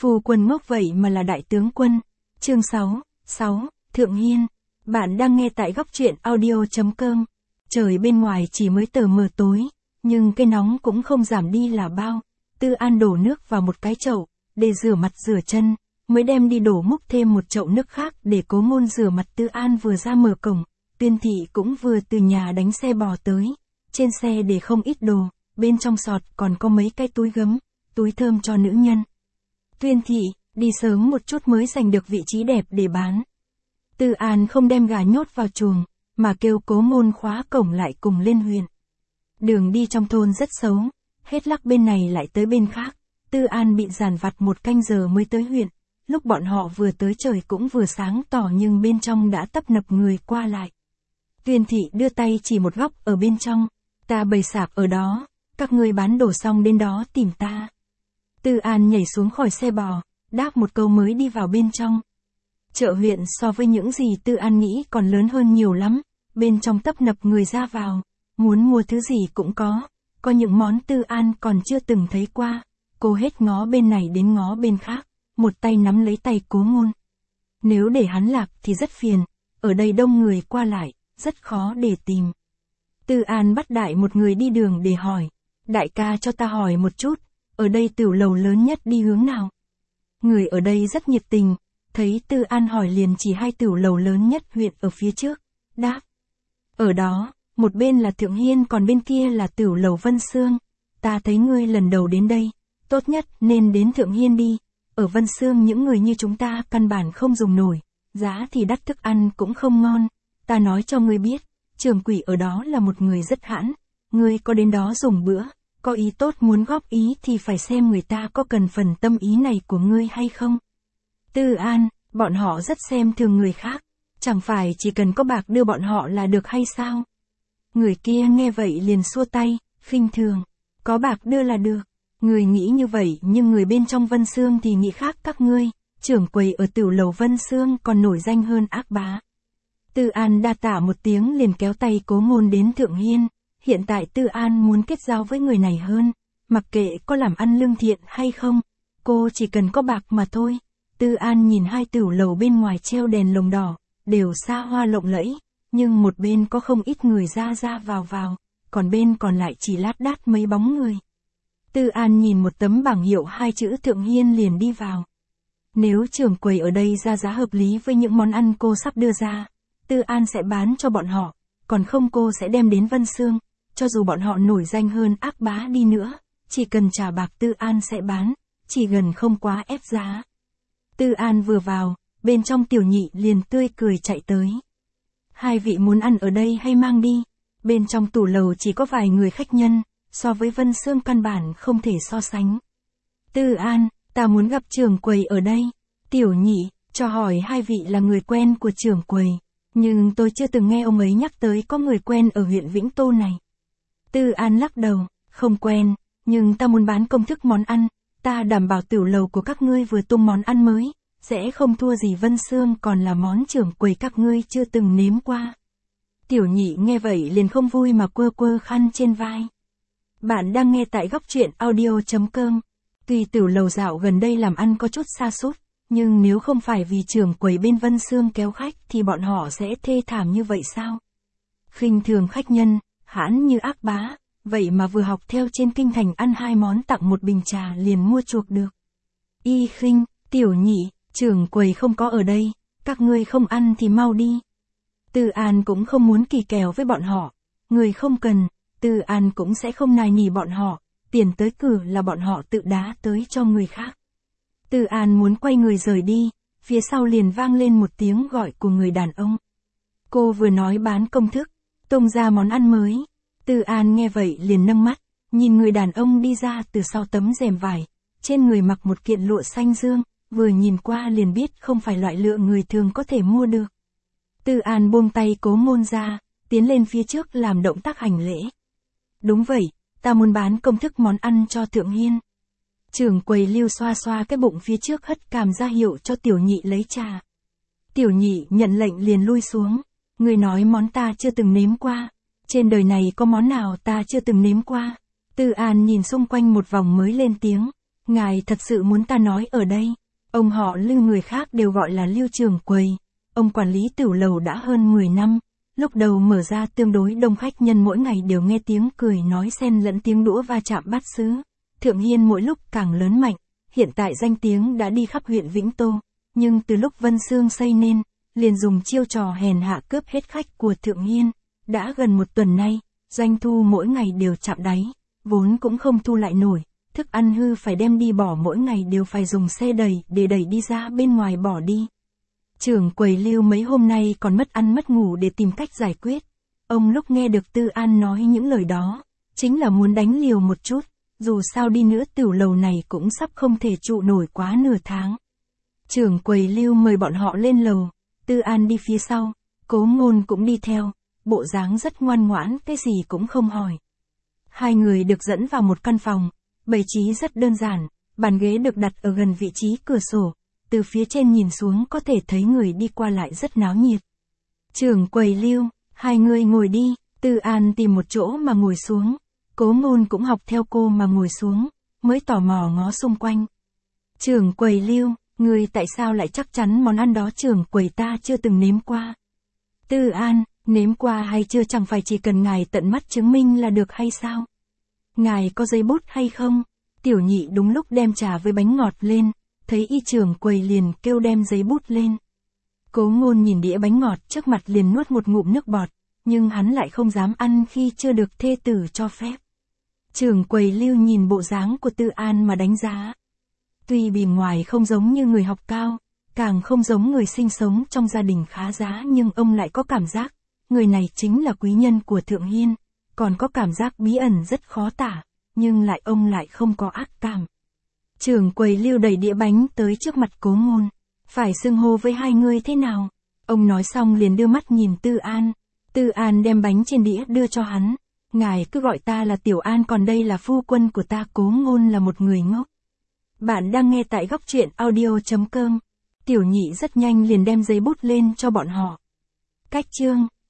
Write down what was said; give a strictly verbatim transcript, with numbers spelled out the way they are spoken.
Phu quân ngốc vậy mà là đại tướng quân. Chương sáu, sáu, Thượng Hiên. Bạn đang nghe tại góc truyện audio chấm com. Trời bên ngoài chỉ mới tờ mờ tối, nhưng cái nóng cũng không giảm đi là bao. Tư An đổ nước vào một cái chậu, để rửa mặt rửa chân, mới đem đi đổ múc thêm một chậu nước khác để Cố Ngôn rửa mặt. Tư An vừa ra mở cổng, Tuyên Thị cũng vừa từ nhà đánh xe bò tới. Trên xe để không ít đồ, bên trong sọt còn có mấy cái túi gấm, túi thơm cho nữ nhân. Tuyên Thị, đi sớm một chút mới giành được vị trí đẹp để bán. Tư An không đem gà nhốt vào chuồng, mà kêu Cố Ngôn khóa cổng lại cùng lên huyện. Đường đi trong thôn rất xấu, hết lắc bên này lại tới bên khác. Tư An bị dàn vặt một canh giờ mới tới huyện. Lúc bọn họ vừa tới trời cũng vừa sáng tỏ nhưng bên trong đã tấp nập người qua lại. Tuyên Thị đưa tay chỉ một góc ở bên trong. Ta bày sạp ở đó, các ngươi bán đồ xong đến đó tìm ta. Tư An nhảy xuống khỏi xe bò, đáp một câu mới đi vào bên trong. Chợ huyện so với những gì Tư An nghĩ còn lớn hơn nhiều lắm, bên trong tấp nập người ra vào, muốn mua thứ gì cũng có, có những món Tư An còn chưa từng thấy qua. Cô hết ngó bên này đến ngó bên khác, một tay nắm lấy tay Cố Ngôn. Nếu để hắn lạc thì rất phiền, ở đây đông người qua lại, rất khó để tìm. Tư An bắt đại một người đi đường để hỏi, đại ca cho ta hỏi một chút, ở đây tiểu lầu lớn nhất đi hướng nào? Người ở đây rất nhiệt tình, thấy Tư An hỏi liền chỉ hai tiểu lầu lớn nhất huyện ở phía trước, đáp. Ở đó, một bên là Thượng Hiên còn bên kia là tiểu lầu Vân Sương. Ta thấy ngươi lần đầu đến đây, tốt nhất nên đến Thượng Hiên đi, ở Vân Sương những người như chúng ta căn bản không dùng nổi, giá thì đắt thức ăn cũng không ngon. Ta nói cho ngươi biết, trưởng quỹ ở đó là một người rất hãn, ngươi có đến đó dùng bữa, có ý tốt muốn góp ý thì phải xem người ta có cần phần tâm ý này của ngươi hay không. Tư An, bọn họ rất xem thường người khác, chẳng phải chỉ cần có bạc đưa bọn họ là được hay sao? Người kia nghe vậy liền xua tay, khinh thường, có bạc đưa là được. Người nghĩ như vậy nhưng người bên trong Vân Sương thì nghĩ khác các ngươi, trưởng quầy ở tiểu lầu Vân Sương còn nổi danh hơn ác bá. Tư An đa tạ một tiếng liền kéo tay Cố Ngôn đến Thượng Hiên. Hiện tại Tư An muốn kết giao với người này hơn, mặc kệ có làm ăn lương thiện hay không, cô chỉ cần có bạc mà thôi. Tư An nhìn hai tiểu lầu bên ngoài treo đèn lồng đỏ, đều xa hoa lộng lẫy, nhưng một bên có không ít người ra ra vào vào, còn bên còn lại chỉ lát đát mấy bóng người. Tư An nhìn một tấm bảng hiệu hai chữ Thượng Hiên liền đi vào. Nếu trưởng quầy ở đây ra giá hợp lý với những món ăn cô sắp đưa ra, Tư An sẽ bán cho bọn họ, còn không cô sẽ đem đến Vân Sương, cho dù bọn họ nổi danh hơn ác bá đi nữa, chỉ cần trả bạc Tư An sẽ bán, chỉ gần không quá ép giá. Tư An vừa vào, bên trong Tiểu Nhị liền tươi cười chạy tới. Hai vị muốn ăn ở đây hay mang đi? Bên trong tủ lầu chỉ có vài người khách nhân, so với Vân Sương căn bản không thể so sánh. Tư An, ta muốn gặp trưởng quầy ở đây. Tiểu Nhị, cho hỏi hai vị là người quen của trưởng quầy, nhưng tôi chưa từng nghe ông ấy nhắc tới có người quen ở huyện Vĩnh Tô này. Tư An lắc đầu, không quen, nhưng ta muốn bán công thức món ăn, ta đảm bảo tiểu lầu của các ngươi vừa tung món ăn mới, sẽ không thua gì Vân Sương còn là món trưởng quầy các ngươi chưa từng nếm qua. Tiểu Nhị nghe vậy liền không vui mà quơ quơ khăn trên vai. Bạn đang nghe tại góc truyện audio chấm com. Tuy tiểu lầu dạo gần đây làm ăn có chút sa sút, nhưng nếu không phải vì trưởng quầy bên Vân Sương kéo khách thì bọn họ sẽ thê thảm như vậy sao? Khinh thường khách nhân, hãn như ác bá, vậy mà vừa học theo trên kinh thành ăn hai món tặng một bình trà liền mua chuộc được. Y khinh, Tiểu Nhị, trưởng quầy không có ở đây, các ngươi không ăn thì mau đi. Tư An cũng không muốn kỳ kèo với bọn họ, người không cần, Tư An cũng sẽ không nài nỉ bọn họ, tiền tới cửa là bọn họ tự đá tới cho người khác. Tư An muốn quay người rời đi, phía sau liền vang lên một tiếng gọi của người đàn ông. Cô vừa nói bán công thức, tung ra món ăn mới. Tư An nghe vậy liền nâng mắt, nhìn người đàn ông đi ra từ sau tấm rèm vải, trên người mặc một kiện lụa xanh dương, vừa nhìn qua liền biết không phải loại lụa người thường có thể mua được. Tư An buông tay Cố Ngôn ra, tiến lên phía trước làm động tác hành lễ. Đúng vậy, ta muốn bán công thức món ăn cho Thượng Hiên. Trưởng quầy Lưu xoa xoa cái bụng phía trước hất cằm ra hiệu cho Tiểu Nhị lấy trà. Tiểu Nhị nhận lệnh liền lui xuống. Người nói món ta chưa từng nếm qua. Trên đời này có món nào ta chưa từng nếm qua. Tư An nhìn xung quanh một vòng mới lên tiếng. Ngài thật sự muốn ta nói ở đây. Ông họ Lưu người khác đều gọi là Lưu trưởng quầy. Ông quản lý tửu lầu đã hơn mười năm. Lúc đầu mở ra tương đối đông khách nhân mỗi ngày đều nghe tiếng cười nói xen lẫn tiếng đũa va chạm bát sứ. Thượng Hiên mỗi lúc càng lớn mạnh. Hiện tại danh tiếng đã đi khắp huyện Vĩnh Tô. Nhưng từ lúc Vân Sương xây nên, liền dùng chiêu trò hèn hạ cướp hết khách của Thượng Hiên. Đã gần một tuần nay, doanh thu mỗi ngày đều chạm đáy. Vốn cũng không thu lại nổi. Thức ăn hư phải đem đi bỏ mỗi ngày đều phải dùng xe đẩy để đẩy đi ra bên ngoài bỏ đi. Trưởng quầy Lưu mấy hôm nay còn mất ăn mất ngủ để tìm cách giải quyết. Ông lúc nghe được Tư An nói những lời đó, chính là muốn đánh liều một chút, dù sao đi nữa tửu lầu này cũng sắp không thể trụ nổi quá nửa tháng. Trưởng quầy Lưu mời bọn họ lên lầu, Tư An đi phía sau, Cố Ngôn cũng đi theo, bộ dáng rất ngoan ngoãn, cái gì cũng không hỏi. Hai người được dẫn vào một căn phòng, bày trí rất đơn giản, bàn ghế được đặt ở gần vị trí cửa sổ, từ phía trên nhìn xuống có thể thấy người đi qua lại rất náo nhiệt. Trưởng quầy Lưu, hai người ngồi đi, Tư An tìm một chỗ mà ngồi xuống, Cố Ngôn cũng học theo cô mà ngồi xuống, mới tò mò ngó xung quanh. Trưởng quầy Lưu, người tại sao lại chắc chắn món ăn đó trưởng quầy ta chưa từng nếm qua? Tư An, nếm qua hay chưa chẳng phải chỉ cần ngài tận mắt chứng minh là được hay sao? Ngài có giấy bút hay không? Tiểu Nhị đúng lúc đem trà với bánh ngọt lên, thấy y trưởng quầy liền kêu đem giấy bút lên. Cố Ngôn nhìn đĩa bánh ngọt trước mặt liền nuốt một ngụm nước bọt, nhưng hắn lại không dám ăn khi chưa được thê tử cho phép. Trưởng quầy Lưu nhìn bộ dáng của Tư An mà đánh giá. Tuy bề ngoài không giống như người học cao, càng không giống người sinh sống trong gia đình khá giá, nhưng ông lại có cảm giác, người này chính là quý nhân của Thượng Hiên, còn có cảm giác bí ẩn rất khó tả, nhưng lại ông lại không có ác cảm. Trưởng quầy Lưu đẩy đĩa bánh tới trước mặt Cố Ngôn. Phải xưng hô với hai người thế nào? Ông nói xong liền đưa mắt nhìn Tư An. Tư An đem bánh trên đĩa đưa cho hắn. Ngài cứ gọi ta là Tiểu An, còn đây là phu quân của ta. Cố Ngôn là một người ngốc. Bạn đang nghe tại góc truyện audio chấm com. Tiểu Nhị rất nhanh liền đem giấy bút lên cho bọn họ. Cách chương